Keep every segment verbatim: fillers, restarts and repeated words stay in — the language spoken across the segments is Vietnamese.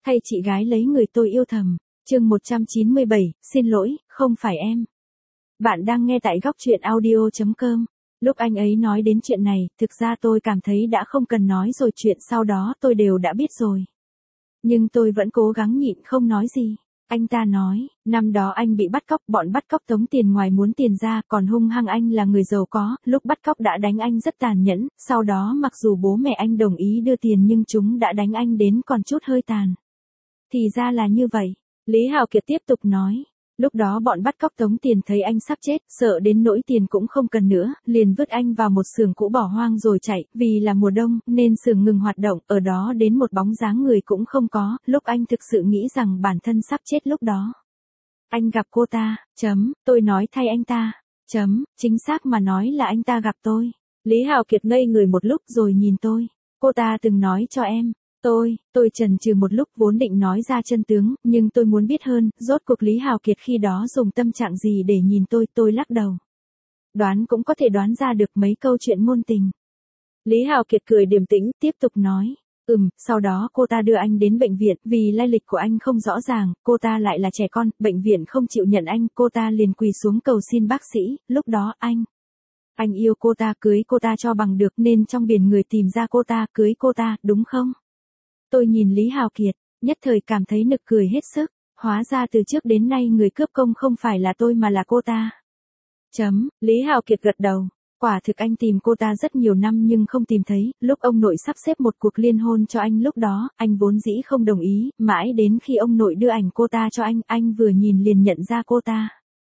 Thay chị gái lấy người tôi yêu thầm. Chương một trăm chín mươi bảy, xin lỗi, không phải em. Bạn đang nghe tại góc truyện audio chấm com. Lúc anh ấy nói đến chuyện này, thực ra tôi cảm thấy đã không cần nói rồi, chuyện sau đó tôi đều đã biết rồi. Nhưng tôi vẫn cố gắng nhịn không nói gì. Anh ta nói, năm đó anh bị bắt cóc, bọn bắt cóc tống tiền ngoài muốn tiền ra, còn hung hăng anh là người giàu có, lúc bắt cóc đã đánh anh rất tàn nhẫn, sau đó mặc dù bố mẹ anh đồng ý đưa tiền nhưng chúng đã đánh anh đến còn chút hơi tàn. Thì ra là như vậy. Lý Hào Kiệt tiếp tục nói. Lúc đó bọn bắt cóc tống tiền thấy anh sắp chết, sợ đến nỗi tiền cũng không cần nữa, liền vứt anh vào một xưởng cũ bỏ hoang rồi chạy, vì là mùa đông, nên xưởng ngừng hoạt động, ở đó đến một bóng dáng người cũng không có, lúc anh thực sự nghĩ rằng bản thân sắp chết lúc đó. Anh gặp cô ta, chấm, tôi nói thay anh ta, chấm, chính xác mà nói là anh ta gặp tôi. Lý Hào Kiệt ngây người một lúc rồi nhìn tôi, cô ta từng nói cho em. Tôi, tôi chần chừ một lúc vốn định nói ra chân tướng, nhưng tôi muốn biết hơn, rốt cuộc Lý Hào Kiệt khi đó dùng tâm trạng gì để nhìn tôi, tôi lắc đầu. Đoán cũng có thể đoán ra được mấy câu chuyện ngôn tình. Lý Hào Kiệt cười điềm tĩnh, tiếp tục nói, ừm, sau đó cô ta đưa anh đến bệnh viện, vì lai lịch của anh không rõ ràng, cô ta lại là trẻ con, bệnh viện không chịu nhận anh, cô ta liền quỳ xuống cầu xin bác sĩ, lúc đó anh. Anh yêu cô ta, cưới cô ta cho bằng được nên trong biển người tìm ra cô ta, cưới cô ta, đúng không? Tôi nhìn Lý Hào Kiệt, nhất thời cảm thấy nực cười hết sức, hóa ra từ trước đến nay người cướp công không phải là tôi mà là cô ta. Chấm, Lý Hào Kiệt gật đầu, quả thực anh tìm cô ta rất nhiều năm nhưng không tìm thấy, lúc ông nội sắp xếp một cuộc liên hôn cho anh lúc đó, anh vốn dĩ không đồng ý, mãi đến khi ông nội đưa ảnh cô ta cho anh, anh vừa nhìn liền nhận ra cô ta.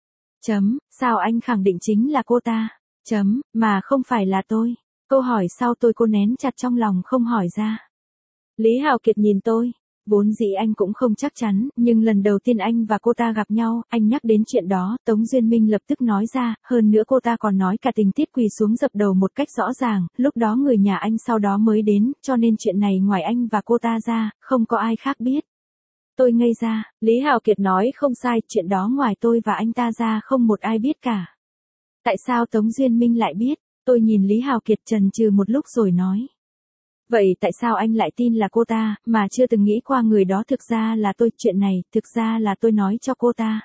Chấm, sao anh khẳng định chính là cô ta? Chấm, mà không phải là tôi. Câu hỏi sau tôi cô nén chặt trong lòng không hỏi ra. Lý Hào Kiệt nhìn tôi, vốn dĩ anh cũng không chắc chắn, nhưng lần đầu tiên anh và cô ta gặp nhau, anh nhắc đến chuyện đó, Tống Duyên Minh lập tức nói ra, hơn nữa cô ta còn nói cả tình tiết quỳ xuống dập đầu một cách rõ ràng, lúc đó người nhà anh sau đó mới đến, cho nên chuyện này ngoài anh và cô ta ra, không có ai khác biết. Tôi ngây ra, Lý Hào Kiệt nói không sai, chuyện đó ngoài tôi và anh ta ra không một ai biết cả. Tại sao Tống Duyên Minh lại biết? Tôi nhìn Lý Hào Kiệt chần chừ một lúc rồi nói. Vậy tại sao anh lại tin là cô ta, mà chưa từng nghĩ qua người đó thực ra là tôi, chuyện này, thực ra là tôi nói cho cô ta.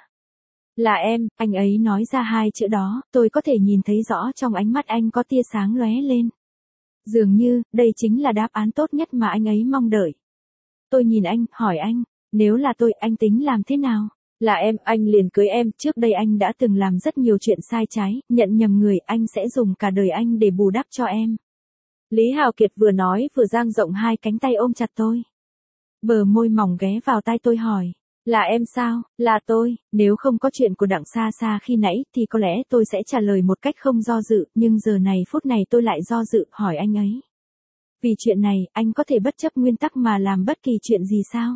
Là em, anh ấy nói ra hai chữ đó, tôi có thể nhìn thấy rõ trong ánh mắt anh có tia sáng lóe lên. Dường như, đây chính là đáp án tốt nhất mà anh ấy mong đợi. Tôi nhìn anh, hỏi anh, nếu là tôi, anh tính làm thế nào? Là em, anh liền cưới em, trước đây anh đã từng làm rất nhiều chuyện sai trái, nhận nhầm người, anh sẽ dùng cả đời anh để bù đắp cho em. Lý Hào Kiệt vừa nói vừa dang rộng hai cánh tay ôm chặt tôi. Bờ môi mỏng ghé vào tai tôi hỏi, là em sao? Là tôi, nếu không có chuyện của Đặng Sa Sa khi nãy thì có lẽ tôi sẽ trả lời một cách không do dự, nhưng giờ này phút này tôi lại do dự, hỏi anh ấy. Vì chuyện này, anh có thể bất chấp nguyên tắc mà làm bất kỳ chuyện gì sao?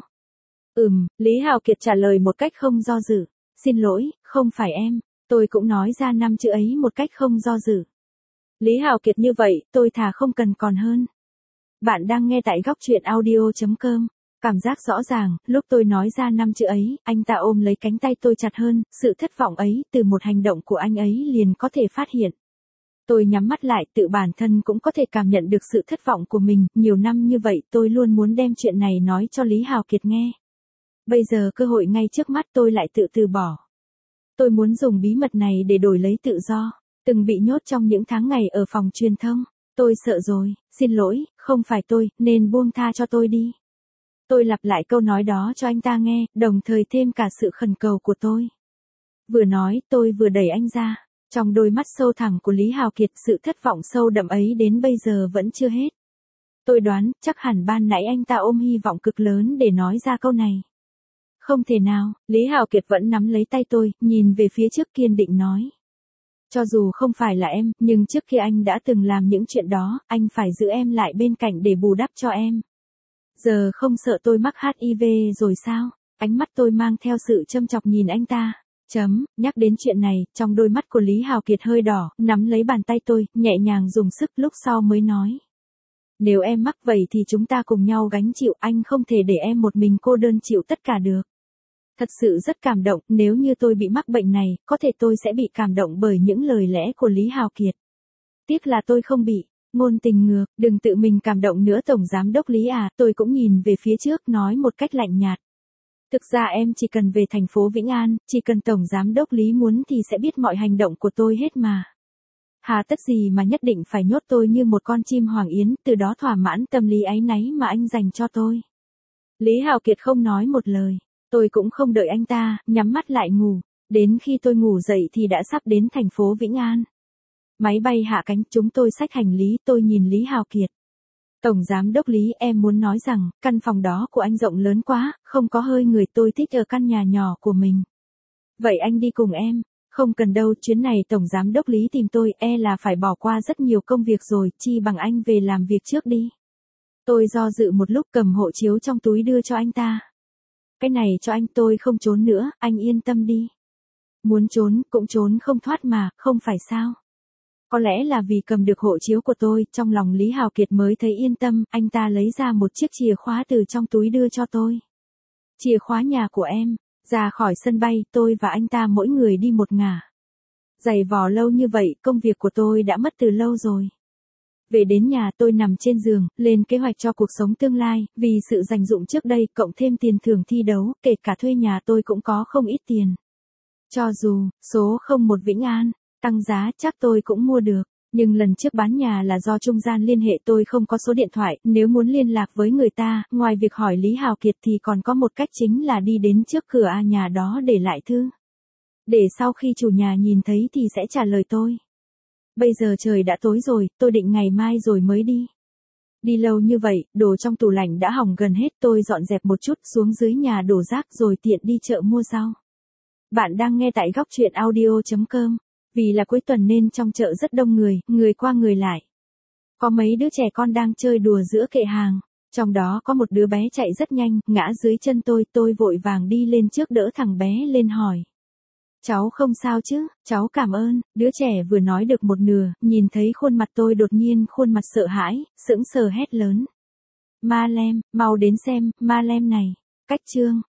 Ừm, Lý Hào Kiệt trả lời một cách không do dự, xin lỗi, không phải em, tôi cũng nói ra năm chữ ấy một cách không do dự. Lý Hào Kiệt như vậy, tôi thà không cần còn hơn. Bạn đang nghe tại góc truyện audio chấm com. Cảm giác rõ ràng, lúc tôi nói ra năm chữ ấy, anh ta ôm lấy cánh tay tôi chặt hơn, sự thất vọng ấy, từ một hành động của anh ấy liền có thể phát hiện. Tôi nhắm mắt lại, tự bản thân cũng có thể cảm nhận được sự thất vọng của mình, nhiều năm như vậy tôi luôn muốn đem chuyện này nói cho Lý Hào Kiệt nghe. Bây giờ cơ hội ngay trước mắt tôi lại tự từ bỏ. Tôi muốn dùng bí mật này để đổi lấy tự do. Từng bị nhốt trong những tháng ngày ở phòng truyền thông. Tôi sợ rồi, xin lỗi, không phải tôi, nên buông tha cho tôi đi. Tôi lặp lại câu nói đó cho anh ta nghe, đồng thời thêm cả sự khẩn cầu của tôi. Vừa nói, tôi vừa đẩy anh ra. Trong đôi mắt sâu thẳm của Lý Hào Kiệt, sự thất vọng sâu đậm ấy đến bây giờ vẫn chưa hết. Tôi đoán, chắc hẳn ban nãy anh ta ôm hy vọng cực lớn để nói ra câu này. Không thể nào, Lý Hào Kiệt vẫn nắm lấy tay tôi, nhìn về phía trước kiên định nói. Cho dù không phải là em, nhưng trước khi anh đã từng làm những chuyện đó, anh phải giữ em lại bên cạnh để bù đắp cho em. Giờ không sợ tôi mắc hát i vê rồi sao? Ánh mắt tôi mang theo sự châm chọc nhìn anh ta. Chấm, nhắc đến chuyện này, trong đôi mắt của Lý Hào Kiệt hơi đỏ, nắm lấy bàn tay tôi, nhẹ nhàng dùng sức, lúc sau mới nói. Nếu em mắc vậy thì chúng ta cùng nhau gánh chịu, anh không thể để em một mình cô đơn chịu tất cả được. Thật sự rất cảm động, nếu như tôi bị mắc bệnh này, có thể tôi sẽ bị cảm động bởi những lời lẽ của Lý Hào Kiệt. Tiếc là tôi không bị. Ngôn tình ngược, đừng tự mình cảm động nữa Tổng Giám Đốc Lý à, tôi cũng nhìn về phía trước nói một cách lạnh nhạt. Thực ra em chỉ cần về thành phố Vĩnh An, chỉ cần Tổng Giám Đốc Lý muốn thì sẽ biết mọi hành động của tôi hết mà. Hà tất gì mà nhất định phải nhốt tôi như một con chim hoàng yến, từ đó thỏa mãn tâm lý áy náy mà anh dành cho tôi. Lý Hào Kiệt không nói một lời, tôi cũng không đợi anh ta, nhắm mắt lại ngủ, đến khi tôi ngủ dậy thì đã sắp đến thành phố Vĩnh An. Máy bay hạ cánh, chúng tôi xách hành lý, tôi nhìn Lý Hào Kiệt. Tổng Giám Đốc Lý, em muốn nói rằng, căn phòng đó của anh rộng lớn quá, không có hơi người, tôi thích ở căn nhà nhỏ của mình. Vậy anh đi cùng em. Không cần đâu, chuyến này Tổng Giám Đốc Lý tìm tôi, e là phải bỏ qua rất nhiều công việc rồi, chi bằng anh về làm việc trước đi. Tôi do dự một lúc, cầm hộ chiếu trong túi đưa cho anh ta. Cái này cho anh, tôi không trốn nữa, anh yên tâm đi. Muốn trốn, cũng trốn không thoát mà, không phải sao? Có lẽ là vì cầm được hộ chiếu của tôi, trong lòng Lý Hào Kiệt mới thấy yên tâm, anh ta lấy ra một chiếc chìa khóa từ trong túi đưa cho tôi. Chìa khóa nhà của em. Ra khỏi sân bay, tôi và anh ta mỗi người đi một ngả. Giày vò lâu như vậy, công việc của tôi đã mất từ lâu rồi. Về đến nhà, tôi nằm trên giường, lên kế hoạch cho cuộc sống tương lai, vì sự dành dụm trước đây, cộng thêm tiền thưởng thi đấu, kể cả thuê nhà tôi cũng có không ít tiền. Cho dù, số không một Vĩnh An, tăng giá chắc tôi cũng mua được. Nhưng lần trước bán nhà là do trung gian liên hệ, tôi không có số điện thoại, nếu muốn liên lạc với người ta, ngoài việc hỏi Lý Hào Kiệt thì còn có một cách, chính là đi đến trước cửa a nhà đó để lại thư. Để sau khi chủ nhà nhìn thấy thì sẽ trả lời tôi. Bây giờ trời đã tối rồi, tôi định ngày mai rồi mới đi. Đi lâu như vậy, đồ trong tủ lạnh đã hỏng gần hết, tôi dọn dẹp một chút xuống dưới nhà đổ rác rồi tiện đi chợ mua rau. Bạn đang nghe tại góc truyện audio chấm com. Vì là cuối tuần nên trong chợ rất đông người, người qua người lại. Có mấy đứa trẻ con đang chơi đùa giữa kệ hàng, trong đó có một đứa bé chạy rất nhanh, ngã dưới chân tôi, tôi vội vàng đi lên trước đỡ thằng bé lên hỏi. Cháu không sao chứ, cháu cảm ơn, đứa trẻ vừa nói được một nửa, nhìn thấy khuôn mặt tôi đột nhiên khuôn mặt sợ hãi, sững sờ hét lớn. Ma Lem, mau đến xem, Ma Lem này, cách chương.